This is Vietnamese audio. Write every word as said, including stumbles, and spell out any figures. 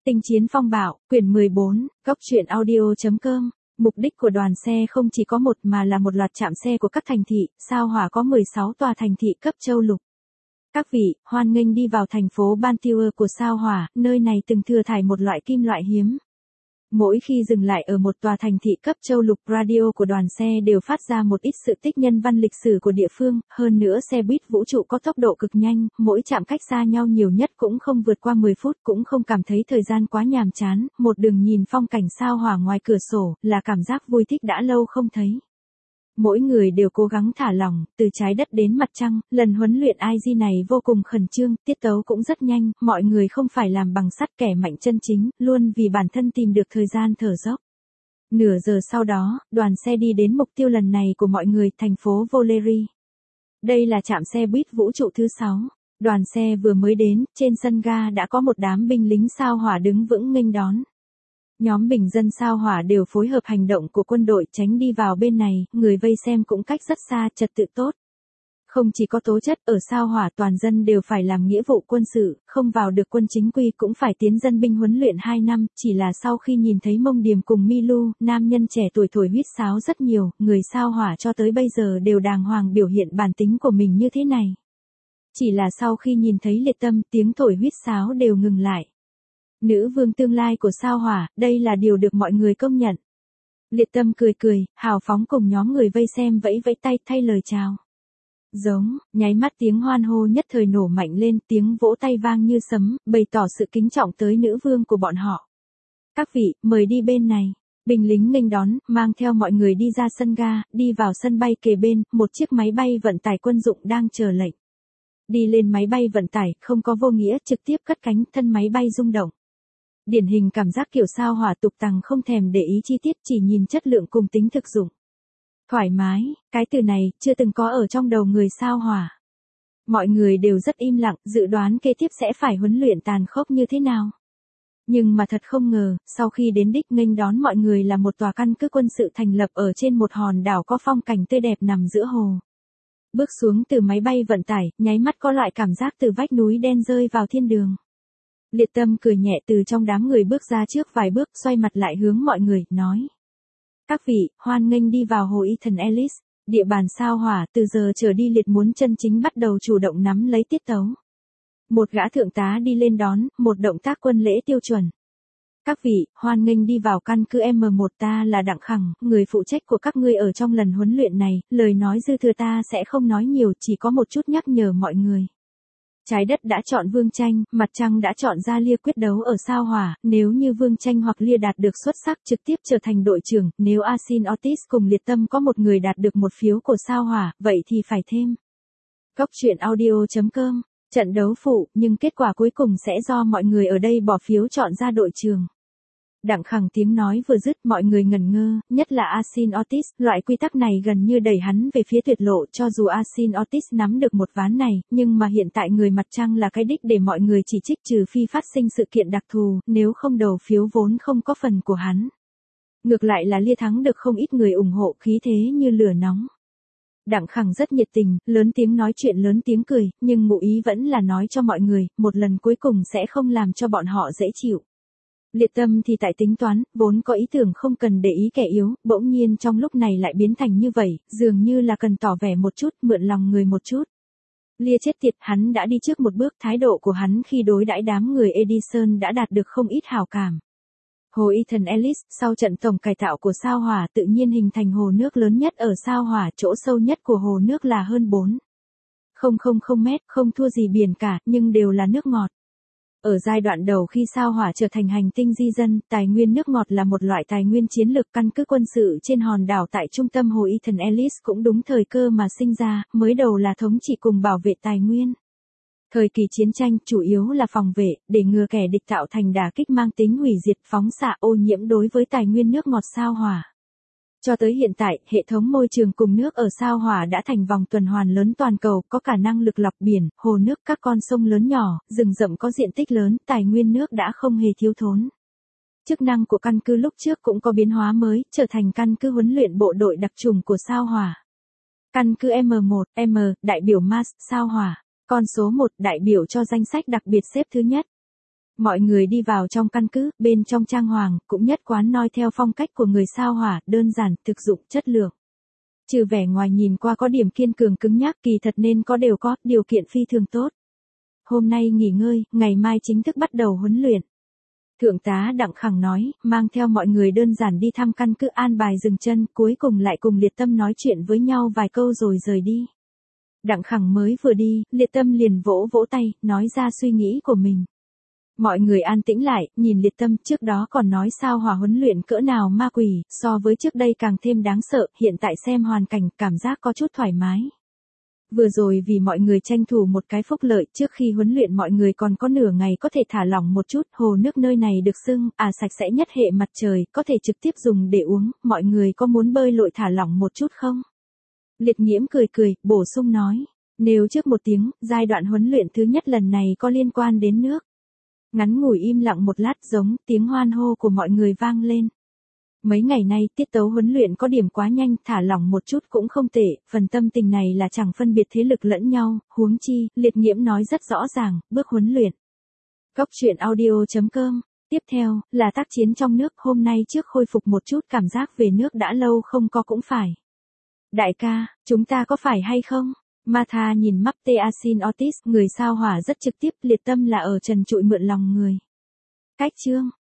Tinh chiến phong bạo, quyển mười bốn, góc truyện audio.com. Mục đích của đoàn xe không chỉ có một mà là một loạt trạm xe của các thành thị, Sao Hỏa có mười sáu tòa thành thị cấp châu lục. Các vị, hoan nghênh đi vào thành phố Bantier của Sao Hỏa, nơi này từng thừa thải một loại kim loại hiếm. Mỗi khi dừng lại ở một tòa thành thị cấp châu lục, radio của đoàn xe đều phát ra một ít sự tích nhân văn lịch sử của địa phương, hơn nữa xe buýt vũ trụ có tốc độ cực nhanh, mỗi chạm cách xa nhau nhiều nhất cũng không vượt qua mười phút, cũng không cảm thấy thời gian quá nhàm chán, một đường nhìn phong cảnh Sao Hỏa ngoài cửa sổ, là cảm giác vui thích đã lâu không thấy. Mỗi người đều cố gắng thả lỏng, từ trái đất đến mặt trăng, lần huấn luyện i giê này vô cùng khẩn trương, tiết tấu cũng rất nhanh, mọi người không phải làm bằng sắt kẻ mạnh chân chính, luôn vì bản thân tìm được thời gian thở dốc. Nửa giờ sau đó, đoàn xe đi đến mục tiêu lần này của mọi người, thành phố Volery. Đây là trạm xe buýt vũ trụ thứ sáu. Đoàn xe vừa mới đến, trên sân ga đã có một đám binh lính Sao Hỏa đứng vững nghênh đón. Nhóm bình dân Sao Hỏa đều phối hợp hành động của quân đội tránh đi vào bên này, người vây xem cũng cách rất xa, trật tự tốt. Không chỉ có tố chất, ở Sao Hỏa toàn dân đều phải làm nghĩa vụ quân sự, không vào được quân chính quy cũng phải tiến dân binh huấn luyện hai năm, chỉ là sau khi nhìn thấy Mông Điềm cùng Milu, nam nhân trẻ tuổi thổi huýt sáo rất nhiều, người Sao Hỏa cho tới bây giờ đều đàng hoàng biểu hiện bản tính của mình như thế này. Chỉ là sau khi nhìn thấy Liệt Tâm, tiếng thổi huýt sáo đều ngừng lại. Nữ vương tương lai của Sao Hỏa, đây là điều được mọi người công nhận. Liệt Tâm cười cười, hào phóng cùng nhóm người vây xem vẫy vẫy tay thay lời chào. Giống, nháy mắt tiếng hoan hô nhất thời nổ mạnh lên, tiếng vỗ tay vang như sấm, bày tỏ sự kính trọng tới nữ vương của bọn họ. Các vị, mời đi bên này. Binh lính nghênh đón, mang theo mọi người đi ra sân ga, đi vào sân bay kề bên, một chiếc máy bay vận tải quân dụng đang chờ lệnh. Đi lên máy bay vận tải, không có vô nghĩa, trực tiếp cất cánh, thân máy bay rung động. Điển hình cảm giác kiểu Sao Hỏa tục tằng, không thèm để ý chi tiết, chỉ nhìn chất lượng cùng tính thực dụng. Thoải mái, cái từ này chưa từng có ở trong đầu người Sao Hỏa. Mọi người đều rất im lặng, dự đoán kế tiếp sẽ phải huấn luyện tàn khốc như thế nào. Nhưng mà thật không ngờ, sau khi đến đích nghênh đón mọi người là một tòa căn cứ quân sự thành lập ở trên một hòn đảo có phong cảnh tươi đẹp nằm giữa hồ. Bước xuống từ máy bay vận tải, nháy mắt có loại cảm giác từ vách núi đen rơi vào thiên đường. Liệt Tâm cười nhẹ từ trong đám người bước ra trước vài bước, xoay mặt lại hướng mọi người, nói. Các vị, hoan nghênh đi vào hồ Ethan Ellis, địa bàn Sao Hỏa, từ giờ trở đi Liệt muốn chân chính bắt đầu chủ động nắm lấy tiết tấu. Một gã thượng tá đi lên đón, một động tác quân lễ tiêu chuẩn. Các vị, hoan nghênh đi vào căn cứ M một, ta là Đặng Khẳng, người phụ trách của các ngươi ở trong lần huấn luyện này, lời nói dư thừa ta sẽ không nói nhiều, chỉ có một chút nhắc nhở mọi người. Trái đất đã chọn Vương Tranh, mặt trăng đã chọn ra Lia quyết đấu ở Sao Hỏa, nếu như Vương Tranh hoặc Lia đạt được xuất sắc trực tiếp trở thành đội trưởng, nếu Asin Otis cùng Liệt Tâm có một người đạt được một phiếu của Sao Hỏa, vậy thì phải thêm. Góc truyện audio.com, trận đấu phụ, nhưng kết quả cuối cùng sẽ do mọi người ở đây bỏ phiếu chọn ra đội trưởng. Đặng Khẳng tiếng nói vừa dứt, mọi người ngẩn ngơ, nhất là Asin Otis, loại quy tắc này gần như đẩy hắn về phía tuyệt lộ, cho dù Asin Otis nắm được một ván này, nhưng mà hiện tại người mặt trăng là cái đích để mọi người chỉ trích, trừ phi phát sinh sự kiện đặc thù, nếu không đầu phiếu vốn không có phần của hắn. Ngược lại là Lia thắng được không ít người ủng hộ, khí thế như lửa nóng. Đặng Khẳng rất nhiệt tình, lớn tiếng nói chuyện lớn tiếng cười, nhưng ngụ ý vẫn là nói cho mọi người, một lần cuối cùng sẽ không làm cho bọn họ dễ chịu. Liệt Tâm thì tại tính toán, vốn có ý tưởng không cần để ý kẻ yếu, bỗng nhiên trong lúc này lại biến thành như vậy, dường như là cần tỏ vẻ một chút, mượn lòng người một chút. Lia chết tiệt, hắn đã đi trước một bước, thái độ của hắn khi đối đãi đám người Edison đã đạt được không ít hảo cảm. Hồ Ethan Ellis, sau trận tổng cải tạo của Sao Hỏa tự nhiên hình thành hồ nước lớn nhất ở Sao Hỏa, chỗ sâu nhất của hồ nước là hơn bốn phẩy không mét, không thua gì biển cả, nhưng đều là nước ngọt. Ở giai đoạn đầu khi Sao Hỏa trở thành hành tinh di dân, tài nguyên nước ngọt là một loại tài nguyên chiến lược, căn cứ quân sự trên hòn đảo tại trung tâm hồ Ethan Ellis cũng đúng thời cơ mà sinh ra, mới đầu là thống trị cùng bảo vệ tài nguyên. Thời kỳ chiến tranh chủ yếu là phòng vệ, để ngừa kẻ địch tạo thành đả kích mang tính hủy diệt, phóng xạ ô nhiễm đối với tài nguyên nước ngọt Sao Hỏa. Cho tới hiện tại, hệ thống môi trường cùng nước ở Sao Hỏa đã thành vòng tuần hoàn lớn toàn cầu, có cả năng lực lọc biển, hồ nước, các con sông lớn nhỏ, rừng rậm có diện tích lớn, tài nguyên nước đã không hề thiếu thốn. Chức năng của căn cứ lúc trước cũng có biến hóa mới, trở thành căn cứ huấn luyện bộ đội đặc trùng của Sao Hỏa. Căn cứ M một, M, đại biểu Mars, Sao Hỏa. Con số một, đại biểu cho danh sách đặc biệt xếp thứ nhất. Mọi người đi vào trong căn cứ, bên trong trang hoàng, cũng nhất quán noi theo phong cách của người sao hỏa, đơn giản, thực dụng, chất lượng. Trừ vẻ ngoài nhìn qua có điểm kiên cường cứng nhắc, kỳ thật nên có đều có, điều kiện phi thường tốt. Hôm nay nghỉ ngơi, ngày mai chính thức bắt đầu huấn luyện. Thượng tá Đặng Khẳng nói, mang theo mọi người đơn giản đi thăm căn cứ an bài dừng chân, cuối cùng lại cùng Liệt Tâm nói chuyện với nhau vài câu rồi rời đi. Đặng Khẳng mới vừa đi, Liệt Tâm liền vỗ vỗ tay, nói ra suy nghĩ của mình. Mọi người an tĩnh lại, nhìn Liệt Tâm, trước đó còn nói sao hỏa huấn luyện cỡ nào ma quỷ, so với trước đây càng thêm đáng sợ, hiện tại xem hoàn cảnh, cảm giác có chút thoải mái. Vừa rồi vì mọi người tranh thủ một cái phúc lợi, trước khi huấn luyện mọi người còn có nửa ngày có thể thả lỏng một chút, hồ nước nơi này được xưng, à sạch sẽ nhất hệ mặt trời, có thể trực tiếp dùng để uống, mọi người có muốn bơi lội thả lỏng một chút không? Liệt Nghiễm cười cười, bổ sung nói, nếu trước một tiếng, giai đoạn huấn luyện thứ nhất lần này có liên quan đến nước. Ngắn ngủi im lặng một lát giống tiếng hoan hô của mọi người vang lên. Mấy ngày nay tiết tấu huấn luyện có điểm quá nhanh, thả lỏng một chút cũng không tệ, phần tâm tình này là chẳng phân biệt thế lực lẫn nhau, huống chi, Liệt Nghiễm nói rất rõ ràng, bước huấn luyện. Góc truyện audio chấm com. Tiếp theo, là tác chiến trong nước, hôm nay trước khôi phục một chút cảm giác về nước đã lâu không có cũng phải. Đại ca, chúng ta có phải hay không? Martha nhìn Martin Otis, người sao hỏa rất trực tiếp, Liệt Tâm là ở trần trụi mượn lòng người. Cách chương.